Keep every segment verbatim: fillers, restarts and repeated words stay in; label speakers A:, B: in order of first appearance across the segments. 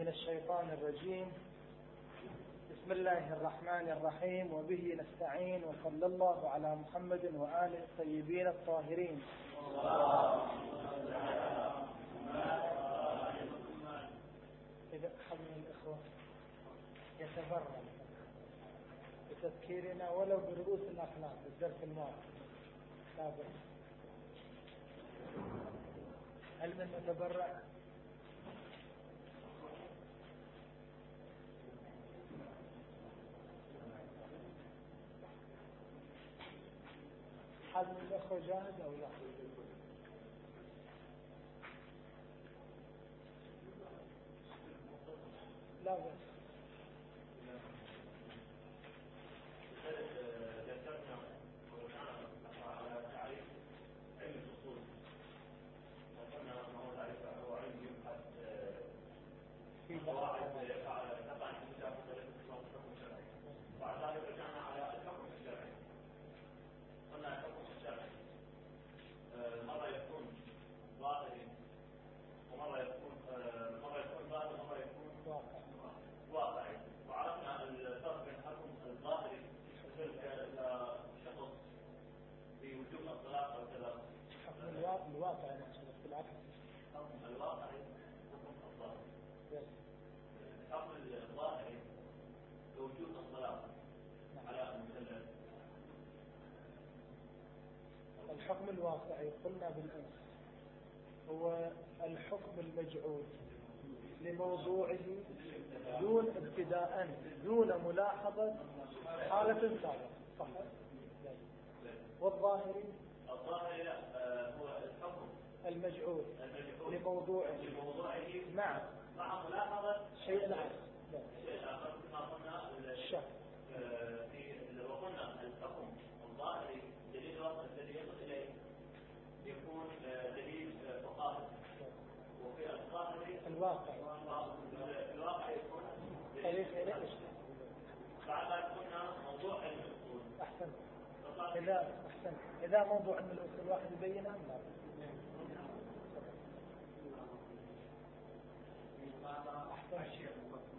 A: من الشيطان الرجيم. بسم الله الرحمن الرحيم، وبه نستعين، وصلى الله على محمد وآله الطيبين الطاهرين. إذا أحد من الإخوة يتبرع بتذكيرنا ولو برؤوس الأخلاق بالدرس الماضي لا بأس. هل من يتبرع؟ أحد من الأخوة جاهز أو لا؟ لا بأس.
B: ذكرنا على تعريف علم الأصول، وقلنا أنه تعريفه هو علم يبحث في قواعد تقع في كتاب الحكم الشرعي. بعد ذلك رجعنا على الحكم الشرعي. قلنا الحكم الشرعي مرة يكون ظاهري ومرة يكون مرة يكون ظاهري ومرة يكون واقعي. وعرفنا الفرق بين الحكم الظاهري شخص في وجوب الطلاق او كذا.
A: الحكم الواقعي نقصد بالعكس.
B: الحكم الواقعي حكم الظاهري. الحكم الظاهري بوجوب الطلاق على المكلف.
A: الحكم الواقعي قلنا بالامس هو الحكم المجعول لموضوعه دون ابتداء دون ملاحظة حالة سابقة، صح؟ والظاهري
B: الظاهري هو الحكم
A: المجعول
B: لموضوعه
A: مع
B: مع ملاحظة
A: شيء آخر.
B: شيء آخر كما قلنا
A: الشك
B: في وقلنا الحكم الظاهري دليل الذي يصل إليه يكون دليل فقاهي، وفي الظاهري
A: الواقع
B: الواقع يكون
A: طريق إليه.
B: بعد ذلك قلنا موضوع علم الأصول.
A: أحسن. إذا أحسن إذا موضوع علم الأصول واحد يبين أم لا؟
C: أحسن شيء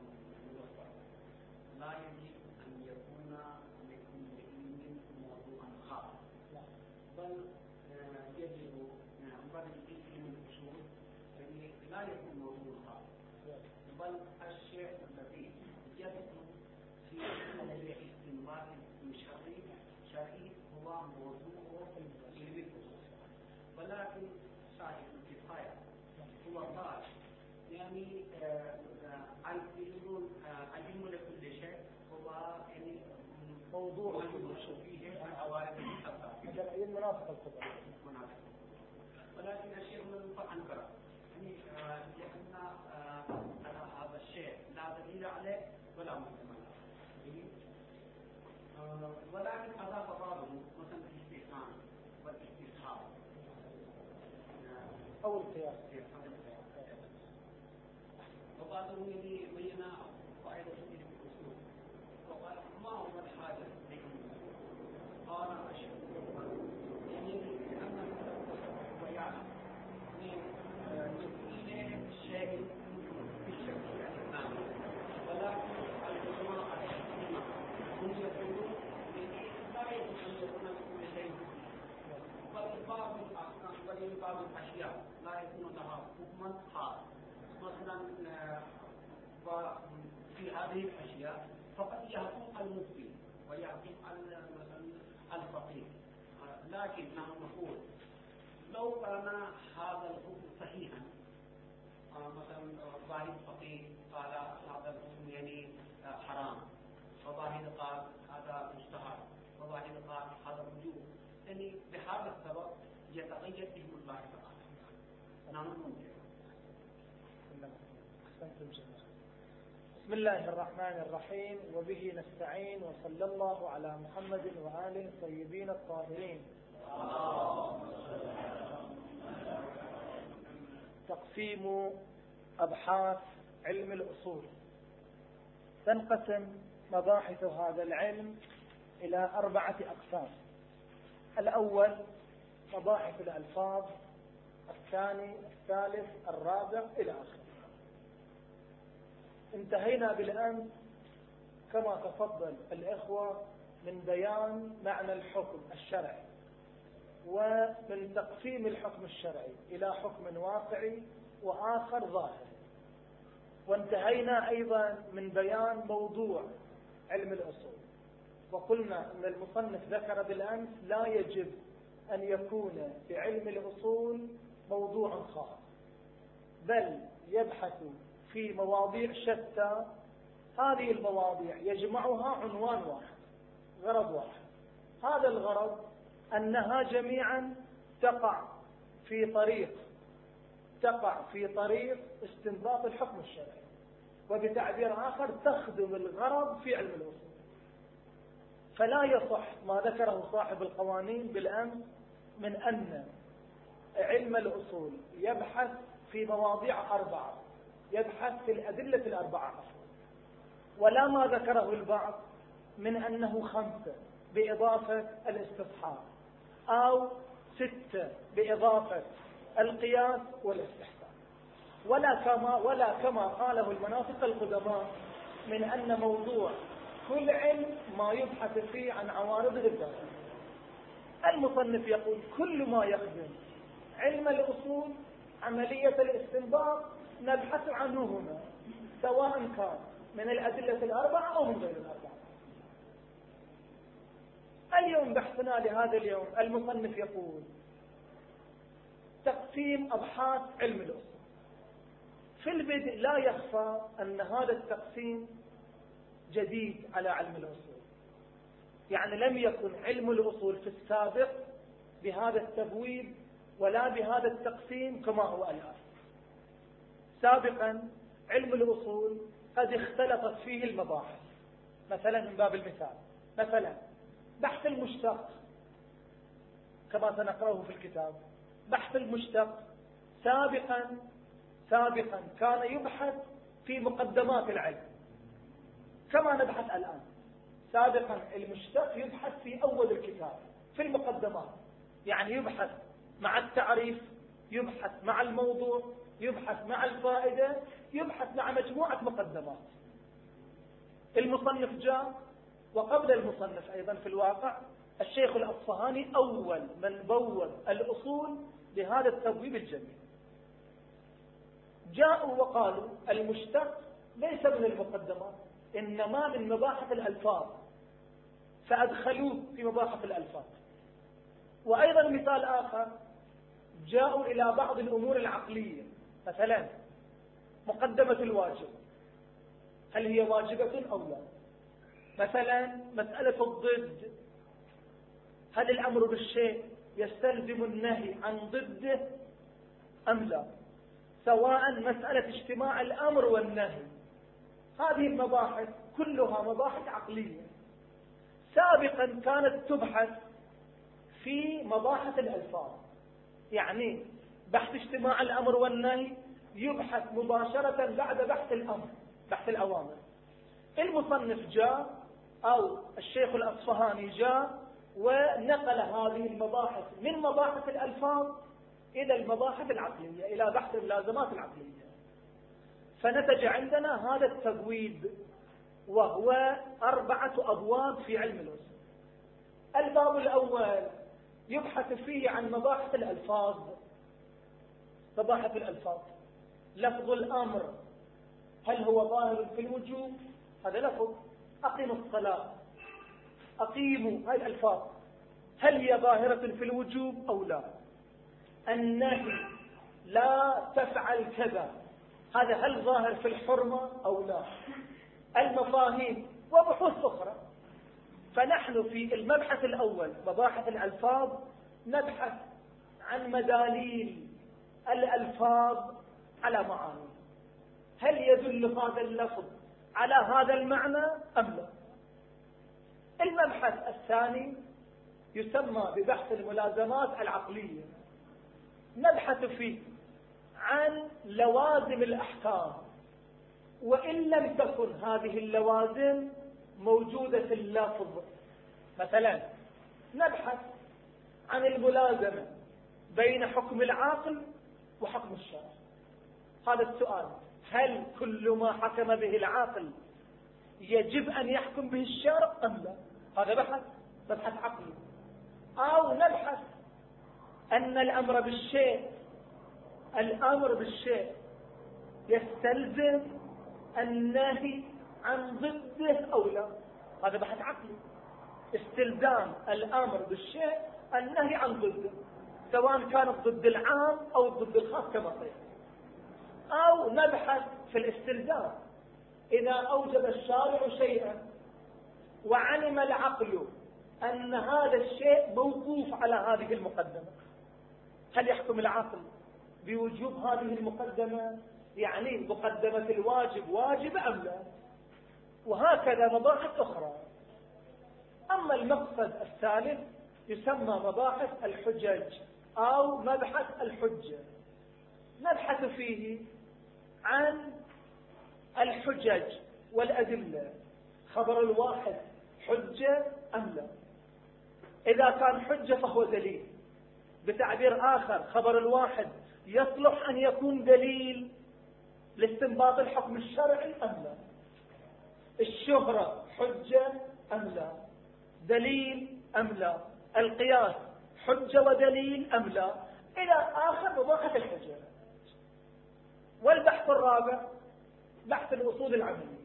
C: لا يجب أن يكون لكل علم موضوعا خاص، بل يجب بل علم الأصول يعني لا يكون موضوع خاص، بل الشيء الذي يدخل في الاستنباط الشرعي شرعي هو موضوع علم الأصول. ولكن صاحب الكفاية هو قال يعني العلم علم لكل شيء هو يعني
A: موضوع
C: فيه العوارض الخمسة.
A: هذا أي مناسبة الخبر
C: مناسبة. ولكن الشيء من أنكره يعني لأن هذا الشيء لا دليل عليه ولا محتمل. ولكن أضاف بعضه مثلا الاستثناء والاستثهار
A: أو القياس.
C: وبعضهم يلي بين فائدة في الأصول وقال ما هو الحاجة لكم؟ قال أشهد يعني أن بيان من تفصيل الشيء في الشكل الإسلامي، ولكن العلماء الحكيمة هم يقولون لا يجب أن يكون كل شيء، بل بعض الأحكام بل بعض الأشياء لا يكون لها حكما خاص. مثلا في هذه الأشياء فقد يحكم المفتي ويحكم الفقيه، لكن نحن نقول لو كان هذا الحكم صحيحا، مثلا ظاهر الفقيه قال هذا الحكم يعني حرام، وظاهر قال هذا مستحب، وظاهر قال هذا وجوب، يعني بهذا السبب يتقيد به الله تعالى. نحن ننكر.
A: بسم الله الرحمن الرحيم، وبه نستعين، وصلى الله على محمد وآله الطيبين الطاهرين. تقسيم أبحاث علم الأصول. تنقسم مباحث هذا العلم إلى أربعة أقسام. الأول مباحث الألفاظ، الثاني الثالث الرابع إلى آخره. انتهينا بالأمس كما تفضل الإخوة من بيان معنى الحكم الشرعي ومن تقسيم الحكم الشرعي إلى حكم واقعي وآخر ظاهري، وانتهينا أيضا من بيان موضوع علم الأصول، وقلنا أن المصنف ذكر بالأمس لا يجب أن يكون في علم الأصول موضوع خاص، بل يبحث في مواضيع شتى. هذه المواضيع يجمعها عنوان واحد، غرض واحد. هذا الغرض أنها جميعا تقع في طريق تقع في طريق استنباط الحكم الشرعي، وبتعبير آخر تخدم الغرض في علم الأصول. فلا يصح ما ذكره صاحب القوانين بالأمس من أن علم الأصول يبحث في مواضيع أربعة، يبحث في الأدلة الأربعة، ولا ما ذكره البعض من أنه خمسة بإضافة الاستصحاب أو ستة بإضافة القياس والاستحسان، ولا كما ولا كما قاله المناطق القدماء من أن موضوع كل علم ما يبحث فيه عن عوارضه الداخلية. المصنف يقول كل ما يخدم علم الأصول عملية الاستنباط نبحث عنه هنا، سواء كان من الأدلة الأربعة أو من غير الأربعة. اليوم بحثنا لهذا اليوم المصنف يقول تقسيم أبحاث علم الأصول. في البدء لا يخفى أن هذا التقسيم جديد على علم الأصول، يعني لم يكن علم الأصول في السابق بهذا التبويب ولا بهذا التقسيم كما هو الآن. سابقا علم الأصول قد اختلطت فيه المباحث، مثلا من باب المثال مثلا بحث المشتق كما سنقرأه في الكتاب. بحث المشتق سابقا سابقا كان يبحث في مقدمات العلم كما نبحث الآن. سابقا المشتق يبحث في أول الكتاب في المقدمات، يعني يبحث مع التعريف، يبحث مع الموضوع، يبحث مع الفائدة، يبحث مع مجموعة مقدمات. المصنف جاء، وقبل المصنف أيضا في الواقع الشيخ الأصفهاني أول من بوّب الأصول بهذا التبويب الجميل. جاءوا وقالوا المشتق ليس من المقدمات، إنما من مباحث الألفاظ، فأدخلوه في مباحث الألفاظ. وأيضا مثال آخر، جاءوا إلى بعض الأمور العقلية، مثلا مقدمة الواجب، هل هي واجبة أو لا؟ مثلا مسألة الضد، هل الأمر بالشيء يستلزم النهي عن ضده أم لا؟ سواء مسألة اجتماع الأمر والنهي. هذه المباحث كلها مباحث عقلية سابقا كانت تبحث في مباحث الألفاظ، يعني بحث اجتماع الأمر والنهي يبحث مباشرة بعد بحث الأمر، بحث الأوامر. المصنف جاء أو الشيخ الأصفهاني جاء ونقل هذه المباحث من مباحث الألفاظ إلى المباحث العقلية، إلى بحث اللازمات العقلية، فنتج عندنا هذا التبويب، وهو أربعة أبواب في علم الأصول. الباب الأول يبحث فيه عن مباحث الألفاظ. مباحث الألفاظ، لفظ الأمر هل هو ظاهر في الوجوب؟ هذا لفظ. أقيموا الصلاة، أقيموا، هاي الألفاظ، هل هي ظاهرة في الوجوب أو لا؟ النهي لا تفعل كذا، هذا هل ظاهر في الحرمة أو لا؟ المفاهيم وبحوث أخرى. فنحن في المبحث الأول مباحث الألفاظ نبحث عن مداليل الألفاظ على معاني، هل يدل هذا اللفظ على هذا المعنى أم لا؟ المبحث الثاني يسمى ببحث الملازمات العقلية، نبحث فيه عن لوازم الأحكام، وإن لم تكن هذه اللوازم موجودة في اللفظ. مثلا نبحث عن الملازمة بين حكم العاقل وحكم الشرع. هذا السؤال، هل كل ما حكم به العاقل يجب أن يحكم به الشارع أم لا؟ هذا بحث مبحث عقلي. أو نبحث أن الأمر بالشيء الأمر بالشيء يستلزم النهي عن ضده أو لا. هذا بحث عقلي، استلزام الأمر بالشيء النهي عن ضده، سواء كان ضد العام أو ضد الخاص كما قلت. أو نبحث في الاستلزام، إذا أوجب الشارع شيئا وعلم العقل أن هذا الشيء موقوف على هذه المقدمة، هل يحكم العقل بوجوب هذه المقدمة؟ يعني مقدمة الواجب واجب أم لا؟ وهكذا مباحث أخرى. أما المقصد الثالث يسمى مباحث الحجج أو مبحث الحجة. نبحث فيه عن الحجج والأدلة، خبر الواحد حجة أم لا؟ إذا كان حجة فهو دليل. بتعبير آخر، خبر الواحد يصلح أن يكون دليل لاستنباط الحكم الشرعي أم لا؟ الشهرة حجة أم لا؟ دليل أم لا؟ القياس حجة ودليل أم لا؟ إلى آخر مباحث الحجة. والبحث الرابع بحث الأصول العملية.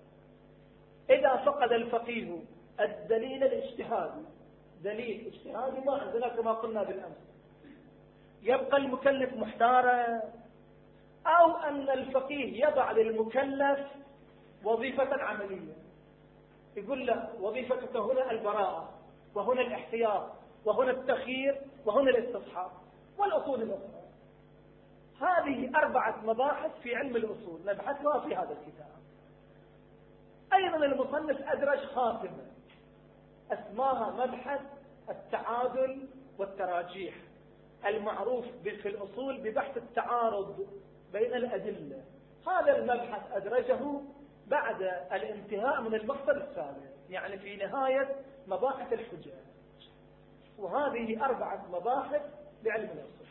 A: إذا فقد الفقيه الدليل الاجتهادي، دليل اجتهادي ما عندنا كما قلنا بالأمس، يبقى المكلف محتارا، أو أن الفقيه يضع للمكلف وظيفة عملية، يقول له وظيفتك هنا البراءة وهنا الاحتياط وهنا التخيير وهنا الاستصحاب والأصول الأخرى. هذه أربعة مباحث في علم الأصول نبحثها في هذا الكتاب. أيضا المصنف أدرج خاتمة اسماها مبحث التعادل والتراجيح، المعروف في الأصول ببحث التعارض بين الأدلة. هذا المبحث أدرجه بعد الانتهاء من المقصد الثالث، يعني في نهاية مباحث الحجة. وهذه أربعة مباحث بعلم الأصول.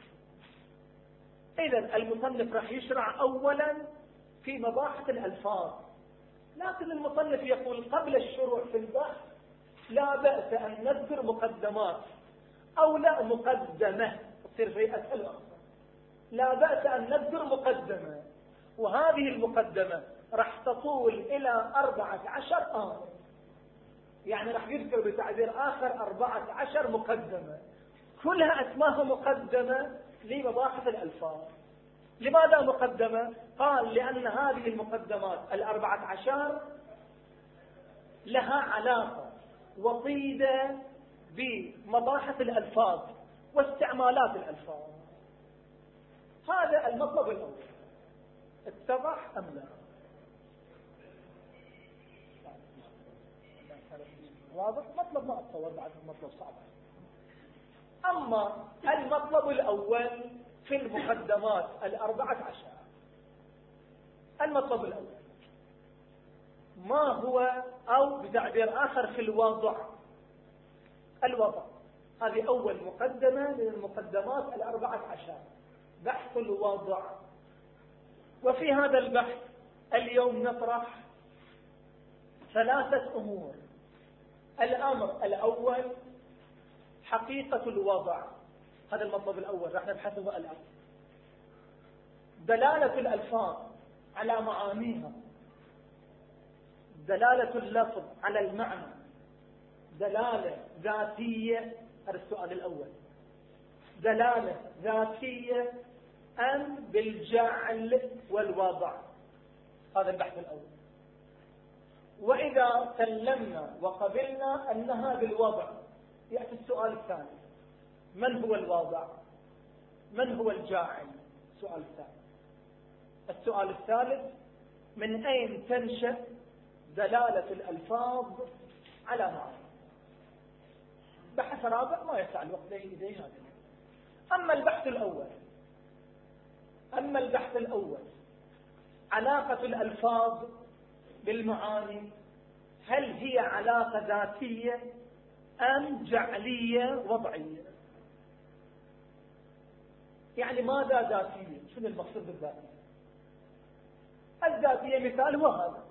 A: إذن المصنف راح يشرع أولا في مباحث الألفاظ، لكن المصنف يقول قبل الشروع في البحث لا بأس أن نذكر مقدمات أو لا مقدمة، تصير في أسئلة أخرى. لا بأس أن نذكر مقدمة، وهذه المقدمة راح تطول إلى أربعة عشر آية، يعني راح يذكر بتعبير آخر أربعة عشر مقدمة، كلها اسمها مقدمة لمباحث الألفاظ. لماذا مقدمة؟ قال لأن هذه المقدمات الأربعة عشر لها علاقة وطيدة بمباحث الألفاظ واستعمالات الألفاظ. هذا المطلب الأول. اتضح أم لا؟ واضح؟ مطلب ما أتصور بعد المطلب صعب. أما المطلب الأول في المقدمات الأربعة عشر، المطلب الأول ما هو، أو بتعبير آخر في الوضع. الوضع هذه أول مقدمة من المقدمات الأربعة عشر، بحث الوضع. وفي هذا البحث اليوم نطرح ثلاثة أمور. الأمر الأول حقيقة الوضع، هذا المطلب الأول راح نبحثه الآن. دلالة الألفاظ على معانيها، دلالة اللفظ على المعنى، دلالة ذاتية، هذا السؤال الأول. دلالة ذاتية أم بالجعل والوضع، هذا البحث الأول. وإذا سلمنا وقبلنا أنها بالوضع، يأتي السؤال الثاني، من هو الواضع؟ من هو الجاعل؟ السؤال الثاني. السؤال الثالث، من أين تنشأ دلالة الألفاظ على معنى؟ بحث رابع ما يسع الوقت إليه هذا. أما البحث الأول أما البحث الأول علاقة الألفاظ بالمعاني، هل هي علاقة ذاتية أم جعلية وضعية؟ يعني ماذا ذاتية؟ شنو المقصود بالذاتية؟ الذاتية مثال هو هذا.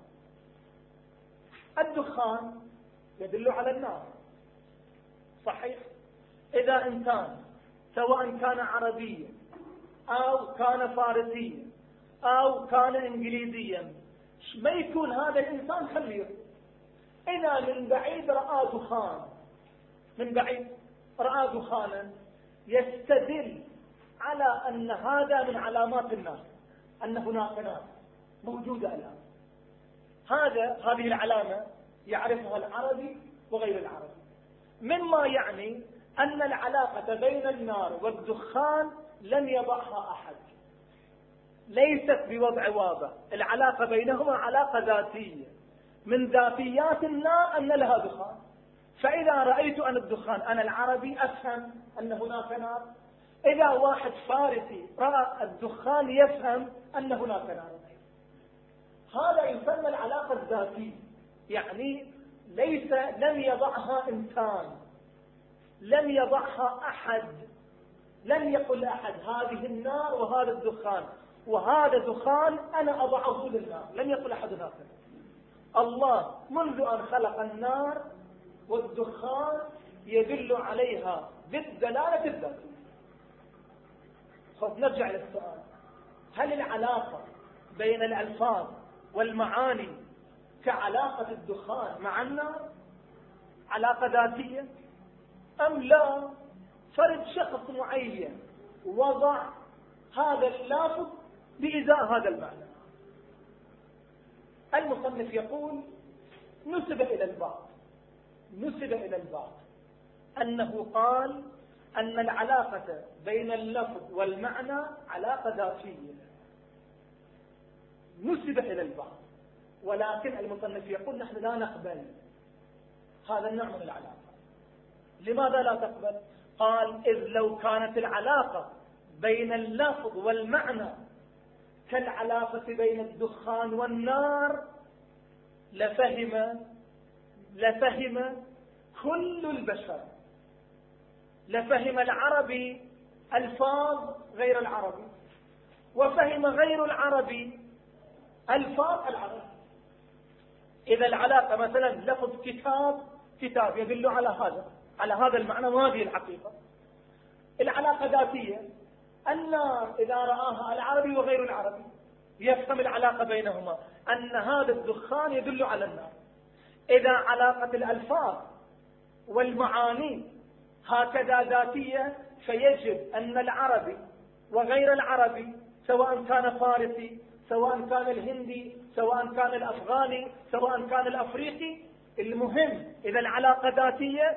A: الدخان يدل على النار، صحيح؟ إذا إنسان سواء كان عربيا أو كان فارسيا أو كان إنجليزيا ما يكون هذا الإنسان خليه، إذا من بعيد رأى دخان، من بعيد رأى دخانا، يستدل على أن هذا من علامات النار، أن هناك نار موجودة الآن. هذا هذه العلامة يعرفها العربي وغير العربي، مما يعني أن العلاقة بين النار والدخان لم يضعها أحد، ليست بوضع واضح. العلاقة بينهما علاقة ذاتية، من ذاتيات النار أن لها دخان. فإذا رأيت أن الدخان أنا العربي أفهم أن هناك نار، إذا واحد فارسي رأى الدخان يفهم أن هناك نار. هذا يسمى العلاقة الذاتية، يعني ليس لم يضعها إنسان، لم يضعها أحد، لم يقل أحد هذه النار وهذا الدخان وهذا دخان أنا أضعه للنار، لم يقل أحد هكذا. الله منذ أن خلق النار والدخان يدل عليها بالدلالة الذاتية. خذ نرجع للسؤال، هل العلاقة بين الألفاظ والمعاني كعلاقة الدخان مع النار علاقة ذاتية أم لا؟ فرد شخص معين وضع هذا اللافظ بإزاء هذا المعنى. المصنف يقول نسب إلى البعض نسب إلى البعض أنه قال أن العلاقة بين اللفظ والمعنى علاقة ذاتية، نسب إلى البعض، ولكن المصنف يقول نحن لا نقبل هذا النوع من العلاقة. لماذا لا تقبل؟ قال إذ لو كانت العلاقة بين اللفظ والمعنى كالعلاقة بين الدخان والنار لفهم لفهم كل البشر، لفهم العربي ألفاظ غير العربي، وفهم غير العربي ألفاظ العربي. إذا العلاقة مثلا لفظ كتاب كتاب يدل على هذا على هذا المعنى وهذه الحقيقة. العلاقة ذاتية، النار إذا رآها العربي وغير العربي يفهم العلاقة بينهما أن هذا الدخان يدل على النار. إذا علاقة الألفاظ والمعاني هكذا ذاتية فيجب أن العربي وغير العربي سواء كان فارسي سواء كان الهندي سواء كان الأفغاني سواء كان الأفريقي، المهم إذا العلاقة ذاتية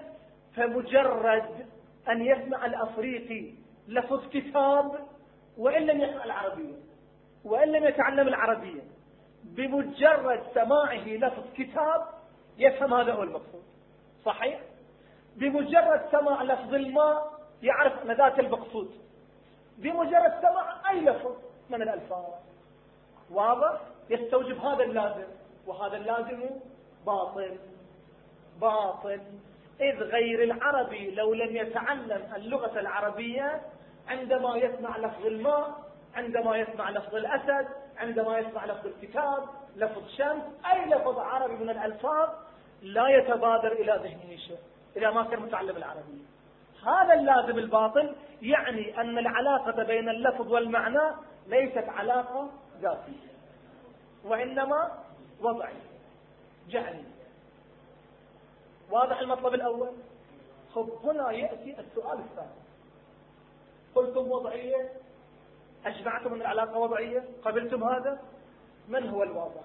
A: فمجرد أن يسمع الأفريقي لفظ كتاب وإن لم يقرأ العربية وإن لم يتعلم العربية، بمجرد سماعه لفظ كتاب يفهم هذا هو المقصود، صحيح؟ بمجرد سماع لفظ الماء يعرف أن ذات المقصود، بمجرد سماع أي لفظ من الألفاظ، واضح؟ يستوجب هذا اللازم، وهذا اللازم باطل باطل إذ غير العربي لو لم يتعلم اللغة العربية عندما يسمع لفظ الماء، عندما يسمع لفظ الأسد، عندما يسمع لفظ الكتاب، لفظ شمس، أي لفظ عربي من الألفاظ لا يتبادر إلى ذهنه شيء إذا ما كان متعلم العربية. هذا اللازم الباطل يعني أن العلاقة بين اللفظ والمعنى ليست علاقة ذاتية وإنما وضعية جعلية. واضح المطلب الأول؟ خب هنا يأتي السؤال الثاني، قلتم وضعية، أجمعتم من العلاقة وضعية، قبلتم هذا؟ من هو الواضع؟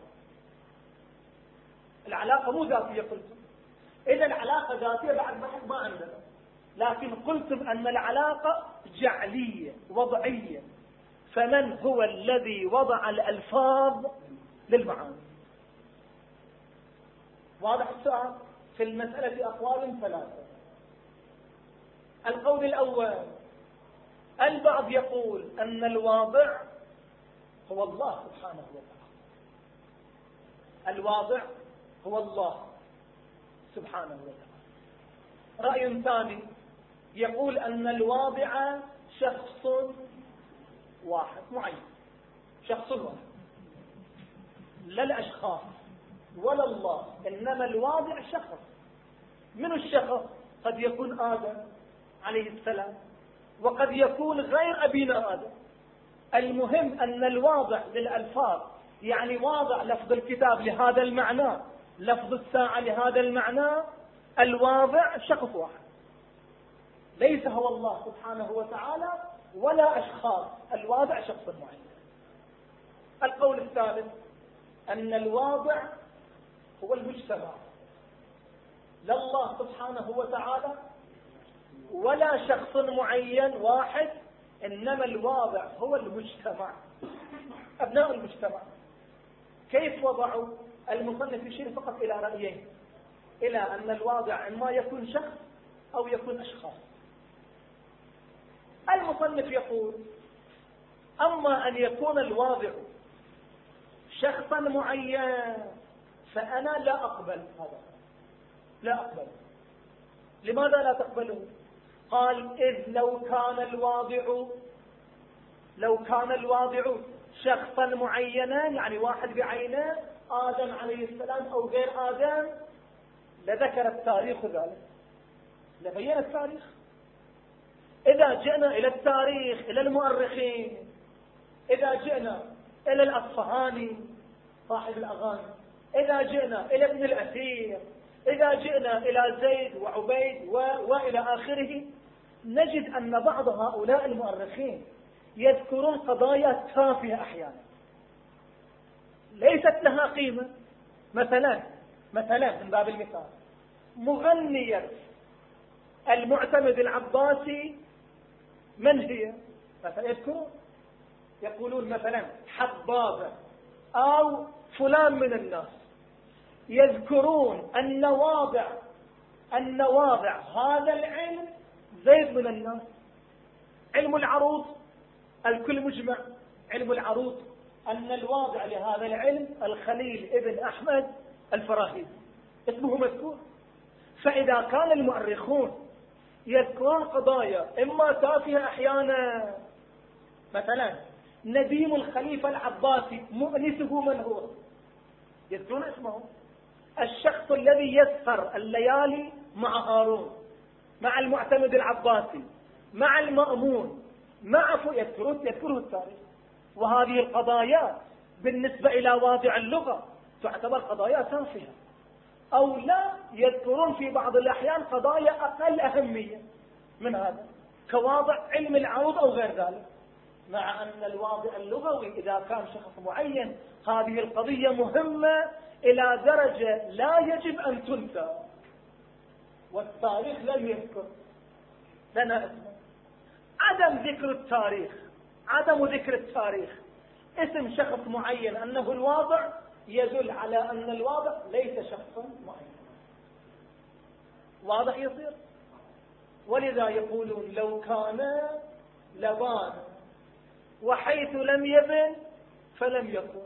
A: العلاقة مو ذاتية قلتم، إذا العلاقة ذاتية بعد بحث ما عندنا، لكن قلتم أن العلاقة جعلية وضعية، فمن هو الذي وضع الألفاظ للمعاني؟ واضح السؤال؟ في المسألة أقوال ثلاثة. القول الأول، البعض يقول أن الواضع هو الله سبحانه وتعالى، الواضع هو الله سبحانه وتعالى. رأي ثاني يقول أن الواضع شخص واحد معين، شخص واحد. لا الأشخاص ولا الله، إنما الواضع شخص. من الشخص؟ قد يكون آدم عليه السلام، وقد يكون غير أبينا آدم. المهم أن الواضع للألفاظ، يعني واضع لفظ الكتاب لهذا المعنى، لفظ الساعة لهذا المعنى، الواضع شخص واحد، ليس هو الله سبحانه وتعالى ولا أشخاص، الواضع شخص معين. القول الثالث أن الواضع هو المجتمع، لا الله سبحانه وتعالى ولا شخص معين واحد، إنما الواضع هو المجتمع، أبناء المجتمع. كيف وضعوا؟ المصنف يشير فقط إلى رأيين، إلى أن الواضع إما يكون شخص أو يكون أشخاص. المصنف يقول: أما أن يكون الواضع شخصا معين فأنا لا أقبل هذا، لا أقبل. لماذا لا تقبله؟ قال: إذ لو كان الواضع لو كان الواضع شخصا معينا، يعني واحد بعينه، آدم عليه السلام أو غير آدم، لذكر التاريخ ذلك، لبين التاريخ. إذا جئنا إلى التاريخ، إلى المؤرخين، إذا جئنا إلى الأصفهاني صاحب الأغاني، إذا جئنا إلى ابن الأثير، إذا جئنا إلى زيد وعبيد و... وإلى آخره، نجد أن بعض هؤلاء المؤرخين يذكرون قضايا تافهة أحيانا ليست لها قيمة. مثلا مثلا من باب المثال، مغنية المعتمد العباسي من هي؟ مثلا يذكرون، يقولون مثلا حبابة أو فلان من الناس، يذكرون أن واضع أن واضع هذا العلم زيد من الناس. علم العروض الكل مجمع، علم العروض أن الواضع لهذا العلم الخليل ابن أحمد الفراهيدي، اسمه مذكور. فإذا كان المؤرخون يذكرون قضايا إما تافهة أحيانا، مثلا نديم الخليفة العباسي مؤنسه من هو؟ يذكرون اسمه، الشخص الذي يسهر الليالي مع هارون، مع المعتمد العباسي، مع المأمون، مع يذكرون يذكره التاريخ. وهذه القضايا بالنسبة إلى واضع اللغة تعتبر قضايا تافهة، أو لا يذكرون في بعض الأحيان قضايا أقل أهمية من هذا، كواضع علم العروض أو غير ذلك، مع أن الواضع اللغوي إذا كان شخص معين هذه القضية مهمة إلى درجة لا يجب أن تنسى. والتاريخ لم يذكر لنا اسمه. عدم ذكر التاريخ عدم ذكر التاريخ اسم شخص معين أنه الواضع يدل على أن الواضع ليس شخصا معين. واضح يصير؟ ولذا يقولون لو كان لبان وحيث لم يبن فلم يكن.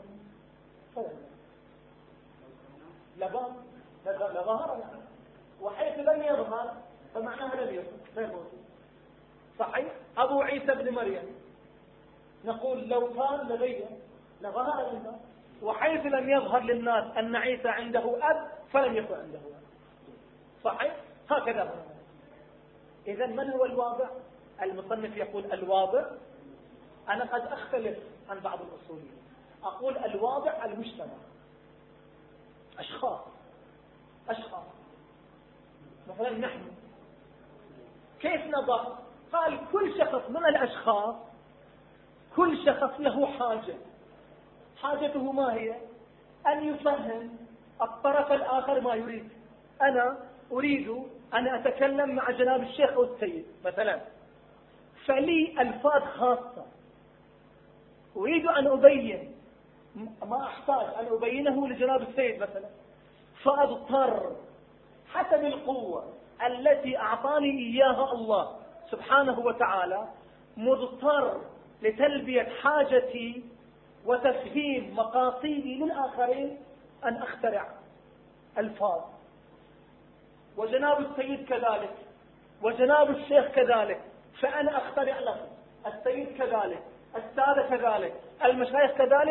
A: لبان لظهر يعني، وحيث لم يظهر فمعناها لم يكن. صحيح؟ أبو عيسى بن مريم نقول لو كان لبين لظهر للناس، وحيث لم يظهر للناس أن عيسى عنده أب فلم يكن عنده أب. صحيح؟ هكذا هو. إذن من هو الواضع؟ المصنف يقول الواضع، أنا قد أختلف عن بعض الأصوليين، أقول الواضع المجتمع، أشخاص أشخاص مثلا نحن كيف نضع؟ قال كل شخص من الأشخاص، كل شخص له حاجة. حاجته ما هي؟ أن يفهم الطرف الآخر ما يريد. أنا أريد أن أتكلم مع جناب الشيخ أو السيد مثلا، فلي ألفاظ خاصة أريد أن أبين ما أحتاج أن أبينه لجناب السيد مثلا، فأضطر حسب القوة التي أعطاني إياها الله سبحانه وتعالى، مضطر لتلبية حاجتي وتفهيم مقاصدي للآخرين أن أخترع ألفاظ. وجناب السيد كذلك، وجناب الشيخ كذلك، فأنا أخترع لفظ، السيد كذلك، السادة كذلك، المشايخ كذلك،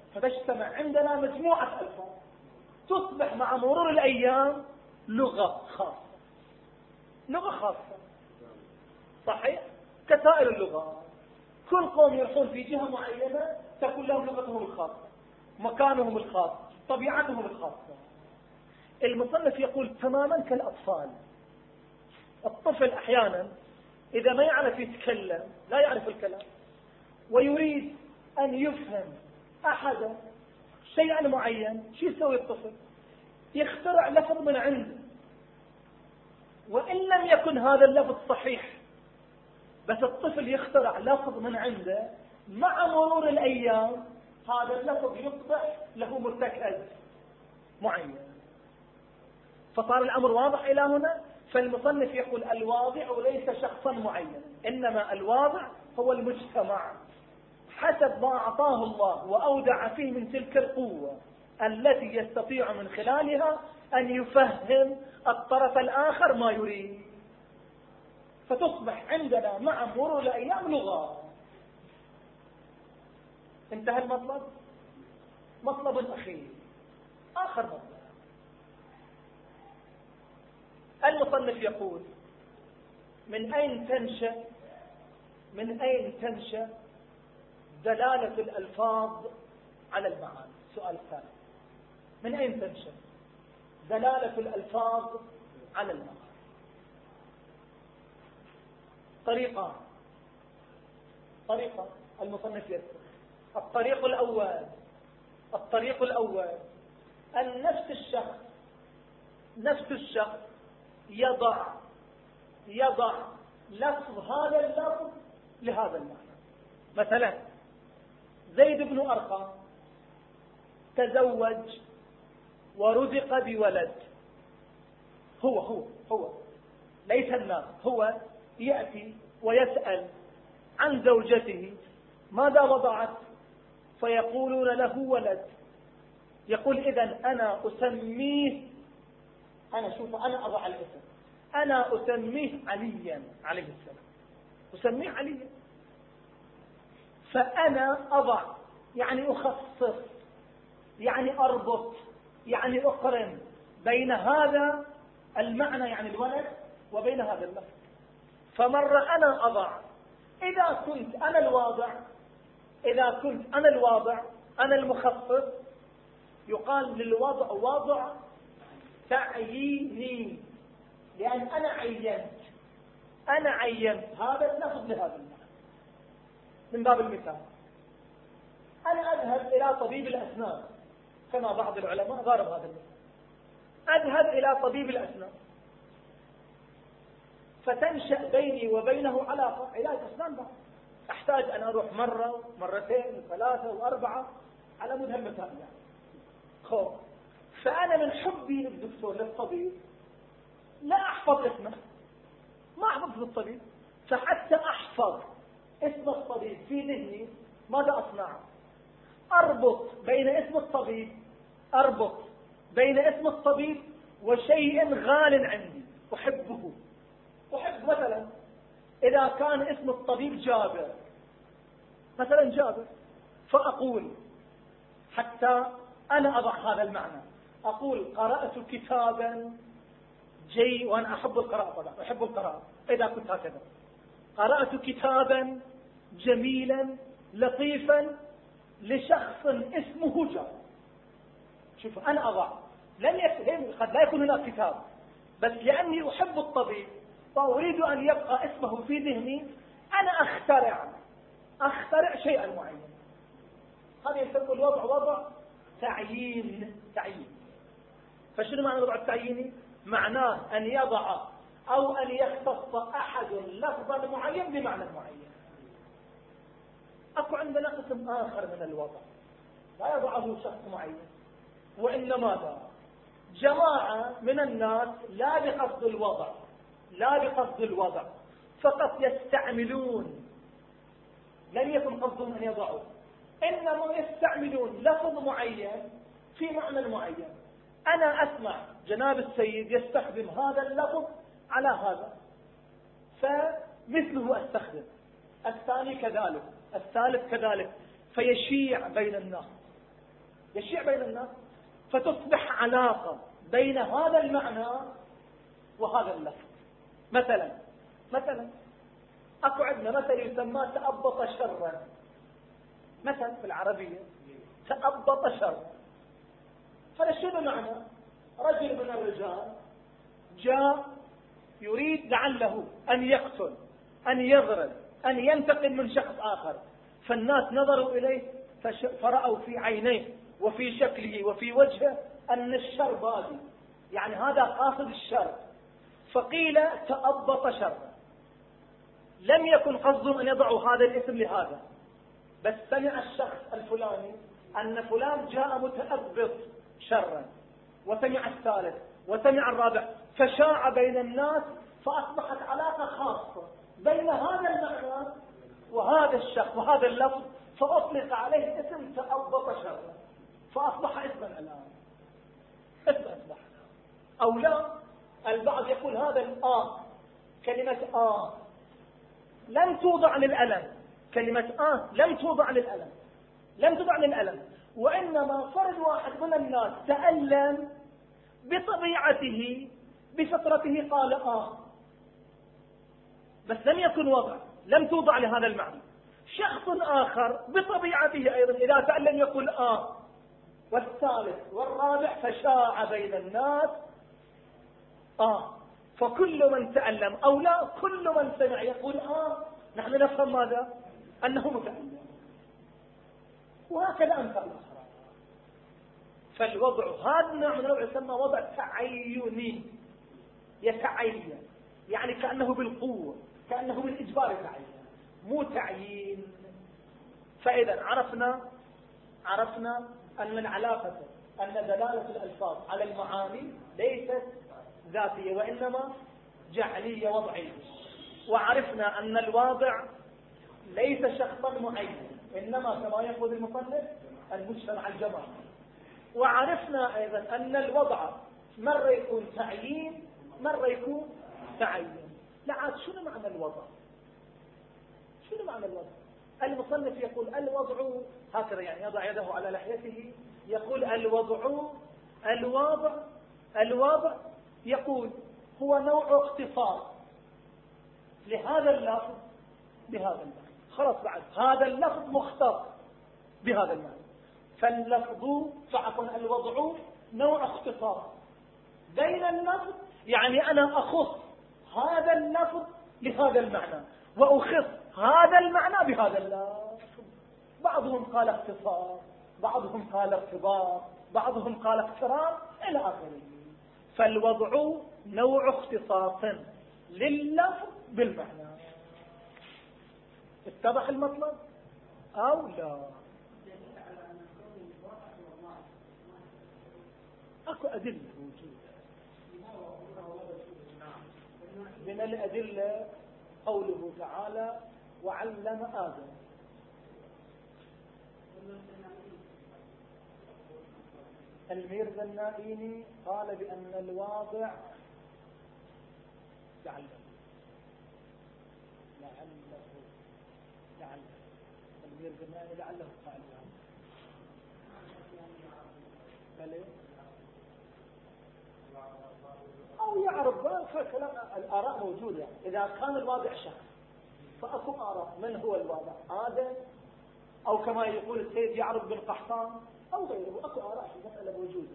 A: فتجتمع عندنا مجموعة ألفاظ تصبح مع مرور الأيام لغة خاصة، لغة خاصة صحيح كسائر اللغات. كل قوم يروحون في جهة معينة تكون لهم لغتهم الخاصة، مكانهم الخاص، طبيعتهم الخاصة. المصنف يقول تماما كالأطفال. الطفل أحيانا إذا ما يعرف يتكلم، لا يعرف الكلام، ويريد أن يفهم أحدا شيئا معين، شو يسوي الطفل؟ يخترع لفظ من عنده، وإن لم يكن هذا اللفظ صحيح، بس الطفل يخترع لفظ من عنده، مع مرور الأيام هذا اللفظ يصبح له مرتكز معين. فصار الأمر واضح إلى هنا. فالمصنف يقول الواضع ليس شخصا معين، إنما الواضع هو المجتمع حسب ما أعطاه الله وأودع فيه من تلك القوة التي يستطيع من خلالها أن يفهم الطرف الآخر ما يريد. فتصبح عندنا مع مرور الأيام لغة. انتهى المطلب. مطلب أخير، آخر مطلب. المصنف يقول من أين تنشأ من أين تنشأ دلالة الألفاظ على المعاني؟ سؤال ثاني، من أين تنشأ دلالة الألفاظ على المعاني؟ طريقة طريقة المصنف يذكر. الطريق الأول الطريق الأول أن نفس الشخص نفس الشخص يضع يضع لفظ هذا اللفظ لهذا المعنى. مثلا زيد بن أرقم تزوج ورزق بولد. هو هو هو ليس الناس. هو يأتي ويسأل عن زوجته ماذا وضعت، فيقولون له ولد. يقول إذن أنا أسميه أنا شوف أنا أضع الاسم، أنا أسميه عليا عليه السلام، أسميه عليا. فأنا أضع يعني أخصص، يعني أربط، يعني أقرن بين هذا المعنى يعني الولد وبين هذا اللفظ. فمرة أنا أضع، إذا كنت أنا الواضع إذا كنت أنا الواضع أنا المخصص، يقال للوضع واضع تعييني، لأن أنا عينت أنا عينت هذا اللفظ لهذا المعنى. من باب المثال، أنا أذهب إلى طبيب الأسنان كما بعض العلماء ضارب هذا المثال. أذهب إلى طبيب الأسنان فتنشأ بيني وبينه علاقة، علاج أسنان بعض. أحتاج أن أروح مرة مرتين وثلاثة وأربعة على مدى المثال يعني. خب فأنا من حبي للدكتور للطبيب لا أحفظ اسمه، ما أحفظ الطبيب، فحتى أحفظ اسم الطبيب في ذهني ماذا أصنع؟ أربط بين اسم الطبيب أربط بين اسم الطبيب وشيء غال عندي أحبه. أحب مثلا إذا كان اسم الطبيب جابر مثلا جابر، فأقول حتى أنا أضع هذا المعنى، أقول قرأت كتابا جي، وأنا أحب القراءة طبعا أحب القراءة. إذا كنت هكذا قرأت كتابا جميلا لطيفا لشخص اسمه جابر. شوف أنا أضع لن يكون قد لا يكون هناك كتاب، بس لأني أحب الطبيب وأريد أن يبقى اسمه في ذهني، أنا أخترع أخترع شيئا معين. هذا يسمى الوضع وضع تعيين تعيين. فشنو معنى الوضع التعييني؟ معناه أن يضع أو أن يختص أحد لفظا معين بمعنى معين. أكو عندنا قسم آخر من الوضع لا يضعه شخص معين، وإنما ذا جماعة من الناس لا بقصد الوضع لا بقصد الوضع فقط يستعملون، لن يكن قصدهم أن يضعوا، إنما يستعملون لفظ معين في معنى معين. أنا أسمع جناب السيد يستخدم هذا اللفظ على هذا، فمثله أستخدم، الثاني كذلك، الثالث كذلك، فيشيع بين الناس. يشيع بين الناس، فتصبح علاقة بين هذا المعنى وهذا اللفظ. مثلا مثلا اكو عندنا مثل يسمى تأبط شرا، مثل في العربية تأبط شرا. فشنو معنى؟ رجل من الرجال جاء يريد لعله أن يقتل، أن يضرب، أن ينتقم من شخص آخر، فالناس نظروا إليه فرأوا في عينيه وفي شكله وفي وجهه أن الشر بادي، يعني هذا قاصد الشر، فقيل تأبط شرا. لم يكن قصدهم أن يضعوا هذا الاسم لهذا، بس سمع الشخص الفلاني أن فلان جاء متأبط شرا، وسمع الثالث وسمع الرابع، فشاع بين الناس، فأصبحت علاقة خاصة بين هذا المعنى وهذا الشخص وهذا اللفظ، فأطلق عليه اسم تأبط شرا، فأصبح اسما الآن، اسم أصبح. أو لا، البعض يقول هذا الآ، كلمة آ لم توضع للألم، كلمة آ لم توضع للألم، لم توضع للألم، وإنما فرد واحد من الناس تألم بطبيعته بفطرته قال آه، بس لم يكن وضع، لم توضع لهذا المعنى. شخص آخر بطبيعته أيضا إذا تألم يقول آه، والثالث والرابع، فشاع بين الناس آه، فكل من تألم أو لا، كل من سمع يقول آه، نحن نفهم ماذا؟ أنه متألم. وهكذا أمثال الأخرى. فالوضع هذا النوع من الوضع يسمى وضع تعيني، يتعين، يعني كأنه بالقوة، كأنه بالإجبار يتعين، مو تعيين. فإذا عرفنا عرفنا أن العلاقة، أن دلالة الألفاظ على المعاني ليست ذاتية وإنما جعلية وضعية. وعرفنا أن الواضع ليس شخصا معين، إنما كما يقول المصنف المجتمع الجماعي. وعرفنا أيضا أن الوضع مرة يكون تعيين، مرة يكون تعين. لا عاد شنو معنى الوضع؟ شنو معنى الوضع؟ المصنف يقول الوضع هكذا، يعني يضع يده على لحيته، يقول الوضع الوضع الوضع يقول هو نوع اختصار لهذا اللفظ بهذا المعنى. خلاص، بعد هذا اللفظ مختص بهذا المعنى، فاللفظ فعفوا الوضع نوع اختصار بين اللفظ، يعني أنا أخص هذا اللفظ لهذا المعنى وأخص هذا المعنى بهذا اللفظ. بعضهم قال اختصار، بعضهم قال ارتباط، بعضهم قال اقتران إلى آخره. فالوضع نوع اختصاص لللفظ بالمعنى. اتضح المطلب أو لا؟ أكو أدلة موجودة. من الأدلة قوله تعالى وعلم آدم. الميرزا النائيني قال بأن الواضع لعله لعله لعله الميرزا النائيني لعله قال بلى أو يعرف. فكلام الآراء موجودة. إذا كان الواضع شخص فأكو آراء، من هو الواضع؟ آدم، أو كما يقول السيد يعرف بن قحطان أو غيره. أكو آراء في المسألة موجودة.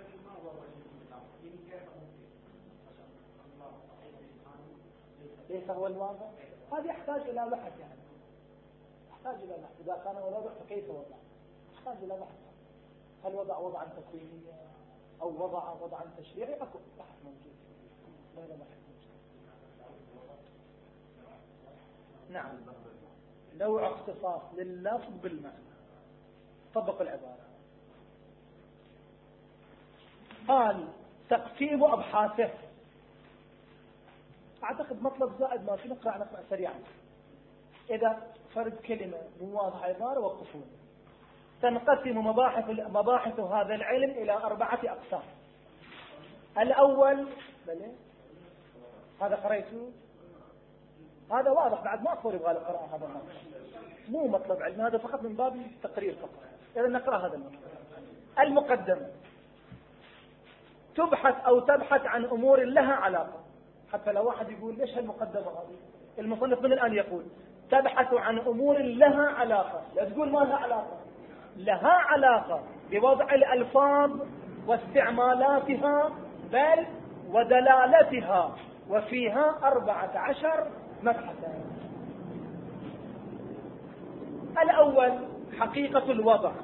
A: ليس هو الواضع؟ هذا يحتاج إلى بحث، يعني يحتاج إلى بحث. إذا كان هو الواضع فكيف وضع؟ يحتاج إلى بحث. هل وضع وضعا تكوينيا أو وضع وضعا تشريعي؟ أكو بحث موجود. لا لا بحث موجود. نعم، نوع اختصاص لللفظ بالمعنى. طبق العبارة. قال تقسيم أبحاثه. أعتقد مطلب زائد ما في، نقرأ نقرأ سريعا. إذا فرد كلمة مو واضحة عبارة وقفون. تنقسم مباحث مباحث هذا العلم إلى أربعة أقسام. الأول بلى هذا قريته، هذا واضح، بعد ما أقول يبغى القراءة، هذا ما مو مطلب علم، هذا فقط من باب التقرير فقط. إذا نقرأ هذا المطلب. المقدمة تبحث أو تبحث عن أمور لها علاقة. حتى لو واحد يقول ليش هالمقدمة هذه، المصنف من الآن يقول تبحث عن أمور لها علاقة، لا تقول ما لها علاقة، لها علاقة بوضع الألفاظ واستعمالاتها بل ودلالتها، وفيها أربعة عشر مبحثا. الأول حقيقة الوضع،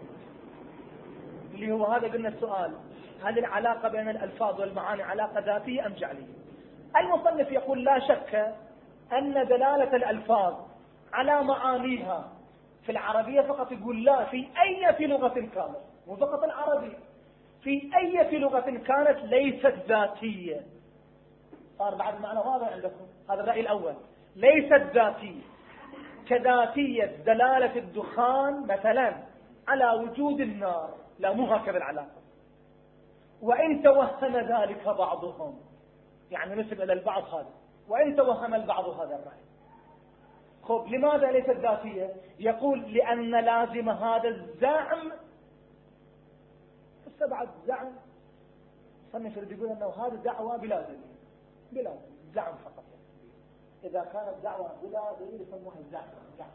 A: اللي هو هذا قلنا السؤال، هل العلاقة بين الألفاظ والمعاني علاقة ذاتية أم جعلية؟ المصنف يقول لا شك أن دلالة الألفاظ على معانيها في العربية فقط، يقول لا، في أي في لغة كانت، مو فقط العربية، في أي في لغة كانت ليست ذاتية. صار بعد معنى واضح عندكم، هذا الرأي الأول، ليست ذاتية، كذاتية دلالة الدخان مثلا على وجود النار، لا مو هكذا العلاقة. وإن توهم ذلك بعضهم، يعني نسب إلى البعض هذا، وإن توهم البعض هذا الرأي. خب لماذا ليست ذاتية؟ يقول لأن لازم هذا الزعم، بعد زعم صنف يقول أنه هذا دعوة بلا دليل، بلا دليل، زعم فقط. إذا كانت دعوة بلا دليل يسموها الزعم.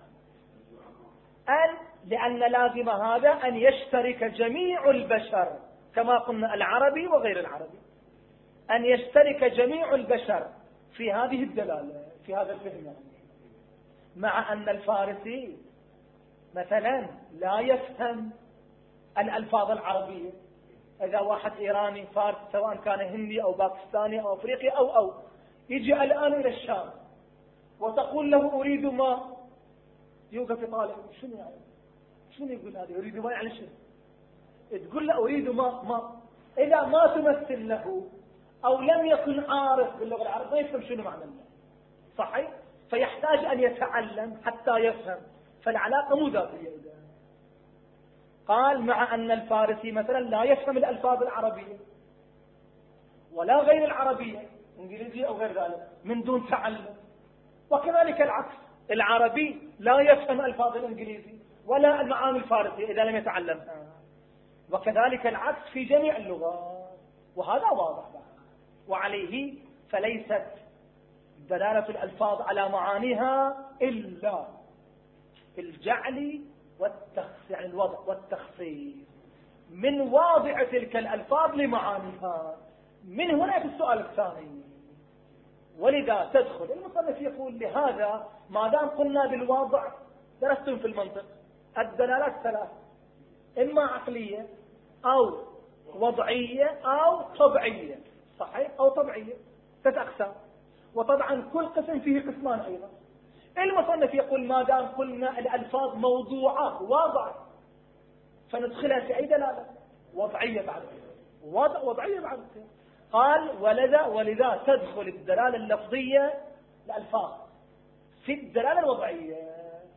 A: أن لأن لازم هذا أن يشترك جميع البشر، كما قلنا العربي وغير العربي، أن يشترك جميع البشر في هذه الدلالة، في هذا الفهم يعني. مع أن الفارسي مثلا لا يفهم الألفاظ العربية. إذا واحد إيراني فارس سواء كان هندي أو باكستاني أو أفريقي أو أو يجي الآن إلى الشام وتقول له أريد ما، يوقف يطالع شنو يعني، شنو يقول هذا أريد ما يعني شنو؟ تقول له أريد ما ما إذا ما تمثل له أو لم يكن عارف باللغة العربية ما يفهم شنو معنى الله، صحيح؟ فيحتاج أن يتعلم حتى يفهم، فالعلاقة مو ذاتية. إذا قال مع أن الفارسي مثلا لا يفهم الألفاظ العربية ولا غير العربية، إنجليزية أو غير ذلك، من دون تعلم. وكذلك العكس، العربي لا يفهم ألفاظ الإنجليزي ولا المعاني الفارسية إذا لم يتعلمها. وكذلك العكس في جميع اللغات، وهذا واضح بقى. وعليه فليست دلالة الألفاظ على معانيها إلا الجعل والتخصيص، يعني الوضع والتخصيص من واضع تلك الألفاظ لمعانيها. من هنا في السؤال الثاني، ولذا تدخل المصنف يقول لهذا ما دام قلنا بالواضع، درستم في المنطق الدلالات ثلاث، إما عقلية أو وضعية أو طبيعية، صحيح؟ أو طبيعية، ثلاث أقسام. وطبعا كل قسم فيه قسمان أيضا. المصنف يقول ما دام قلنا الألفاظ موضوعات واضع، فندخلها في أي دلالة؟ وضعية بعد وضع وضعية بعد. قال ولذا ولذا تدخل الدلالة اللفظية الألفاظ في الدلالة الوضعية.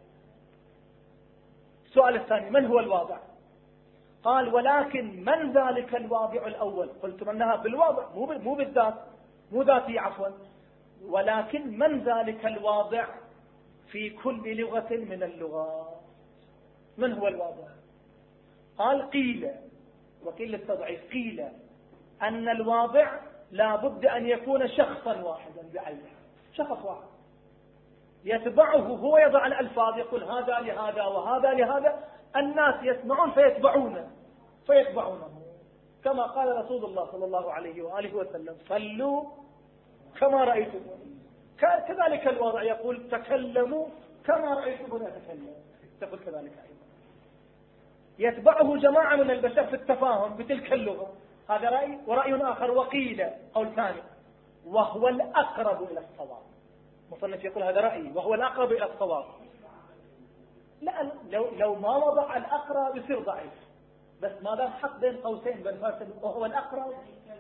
A: السؤال الثاني، من هو الواضع؟ قال ولكن من ذلك الواضع الأول؟ قلتم أنها بالواضع مو مو بالذات، مو ذاتي عفوا، ولكن من ذلك الواضع في كل لغة من اللغات؟ من هو الواضع؟ قال قيل، وقيل للتضعيف، قيل أن الواضع لا بد أن يكون شخصا واحدا بعينه، شخص واحد يتبعه، هو يضع الألفاظ، يقول هذا لهذا وهذا لهذا، الناس يسمعون فيتبعونه فيتبعونه كما قال رسول الله صلى الله عليه وآله وسلم صلوا كما رأيتم. كذلك الواضع يقول تكلموا كما رأيتم يتكلم، تقول كذلك أيضا يتبعه جماعة من البشر في التفاهم بتلك اللغة. هذا رأي. ورأي آخر وقيل، قول ثاني، وهو الأقرب إلى الصواب. مصنف يقول هذا رأي وهو الأقرب إلى الصواب. لا، لو, لو ما وضع الأقرب يصير ضعيف، بس ما دام حط بين قوسين بين فارس وهو الأقرب،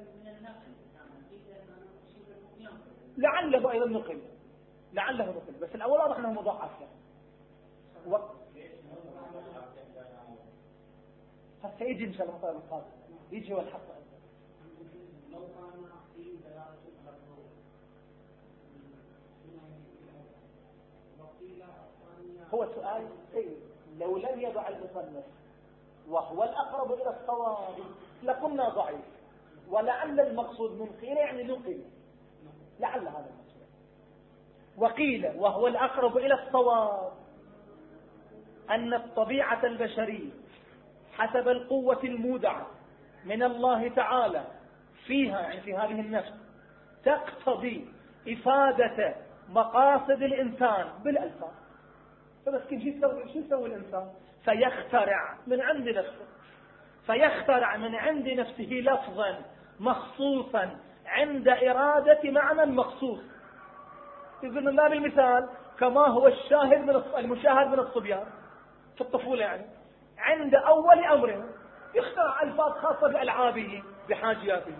A: لعله أيضا نقل، لعله نقل، بس الأول واضح أنه مضاعف يعني. و... سيجي إن شاء الله مطالب القادم يجي والحق. هو سؤال إيه؟ لو لم يضع المصنف وهو الأقرب إلى الصواب لقلنا ضعيف، ولعل المقصود من قيل يعني نقل، لعل هذا المقصود. وقيل وهو الأقرب إلى الصواب أن الطبيعة البشرية حسب القوة المودعة من الله تعالى فيها، يعني في هذه النفس، تقتضي إفادة مقاصد الإنسان بالألفاظ. فبس كيف يسوي شو يسوي الإنسان؟ فيخترع من عند نفسه، فيخترع من عند نفسه لفظا مخصوصا عند إرادة معنى مخصوص. يقول من باب المثال كما هو الشاهد من المشاهد من الصبيان في الطفولة، يعني عند أول أمره يخترع ألفاظ خاصة بألعابه بحاجياته،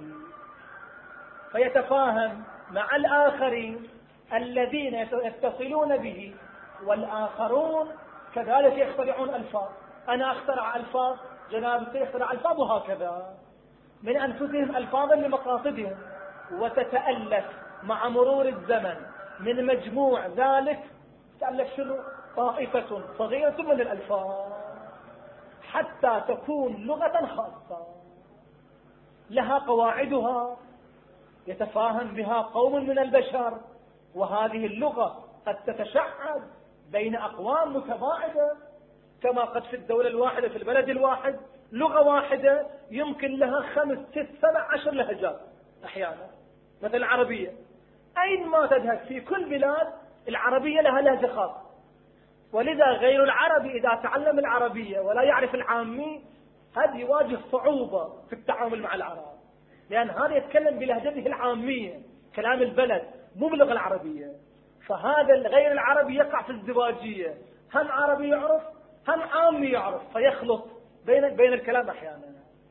A: فيتفاهم مع الآخرين الذين يتصلون به، والآخرون كذلك يخترعون ألفاظ. أنا أخترع ألفاظ، جنابك يخترع ألفاظ، وهكذا من أنفسهم ألفاظا لمقاصدهم، وتتألف مع مرور الزمن من مجموع ذلك تألف شنو؟ طائفة صغيرة من الألفاظ، حتى تكون لغة خاصة لها قواعدها يتفاهم بها قوم من البشر. وهذه اللغة قد تتشعب بين أقوام متباعدة، كما قد في الدولة الواحدة في البلد الواحد لغة واحدة يمكن لها خمس ست سبع عشر لهجات أحيانا، مثل العربية. أين ما تذهب في كل بلاد العربية لها لهجة خاصة، ولذا غير العربي إذا تعلم العربية ولا يعرف العامي قد يواجه صعوبة في التعامل مع العرب، لأن هذا يتكلم بلهجته العامية، كلام البلد، مو باللغة العربية. فهذا الغير العربي يقع في الزواجية، هم عربي يعرف هم عامي يعرف، فيخلط بين بين الكلام أحيانا.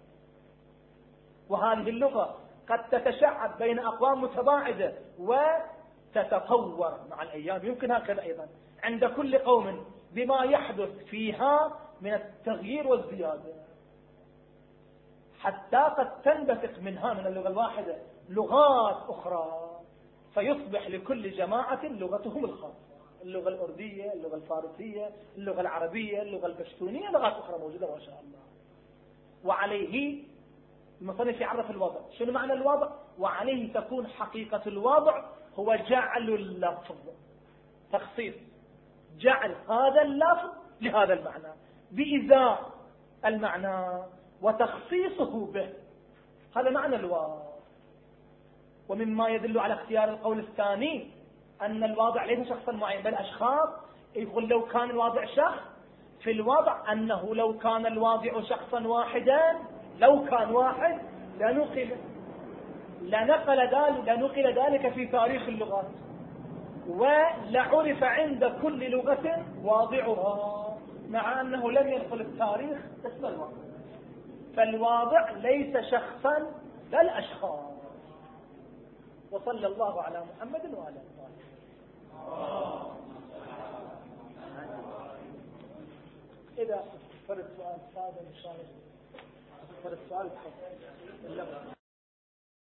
A: وهذه اللغة قد تتشعب بين أقوام متباعدة وتتطور مع الأيام. يمكن هكذا أيضا عند كل قوم بما يحدث فيها من التغيير والزيادة، حتى قد تنبثق منها من اللغة الواحدة لغات أخرى، فيصبح لكل جماعة لغتهم الخاصة، اللغة الأردية، اللغة الفارسية، اللغة العربية، اللغة البشتونية، لغات أخرى موجودة ما شاء الله. وعليه المصنف يعرف الوضع. شنو معنى الوضع؟ وعليه تكون حقيقة الوضع هو جعل اللفظ، تخصيص، جعل هذا اللفظ لهذا المعنى بإزاء المعنى وتخصيصه به، هذا معنى الوضع. ومما يدل على اختيار القول الثاني أن الواضع ليس شخصا معين بل أشخاص. يقول لو كان الواضع شخص، في الوضع أنه لو كان الواضع شخصا واحدا، لو كان واحد لنقل لنقل ذلك لنقل ذلك في تاريخ اللغات، ولعرف عند كل لغة واضعها، مع أنه لم يدخل التاريخ اسم الواضع. فالواضع ليس شخصا بل أشخاص. وصلى الله على محمد وعلى آله. إذا فرد سؤال هذا إن شاء الله فرد سؤال